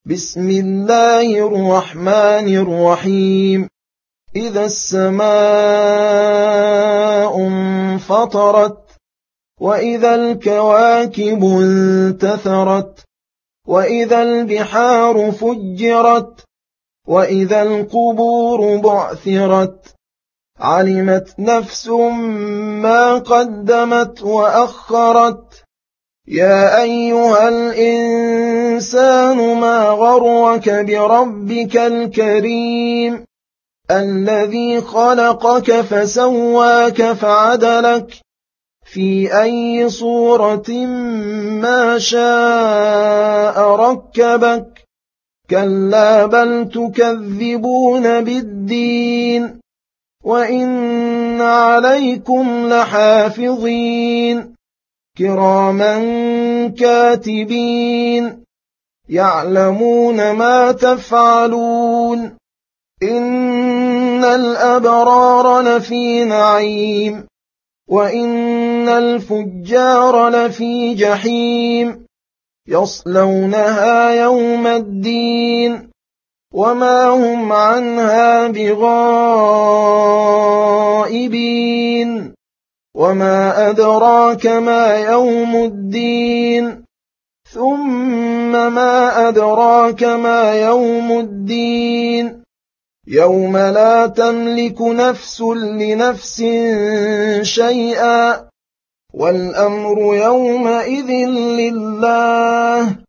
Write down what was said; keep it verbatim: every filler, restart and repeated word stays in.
بسم الله الرحمن الرحيم. إذا السماء انفطرت وإذا الكواكب انتثرت وإذا البحار فجرت وإذا القبور بعثرت علمت نفس ما قدمت وأخرت. يا أيها الإنسان ما غرك بربك الكريم الذي خلقك فسواك فعدلك في أي صورة ما شاء ركبك. كلا بل تكذبون بالدين وإن عليكم لحافظين كراما كاتبين يعلمون ما تفعلون. إن الأبرار لفي نعيم وإن الفجار لفي جحيم يصلونها يوم الدين وما هم عنها بغائبين. وما أدراك ما يوم الدين ثم ما أدراك ما يوم الدين يوم لا تملك نفس لنفس شيئا والأمر يومئذ لله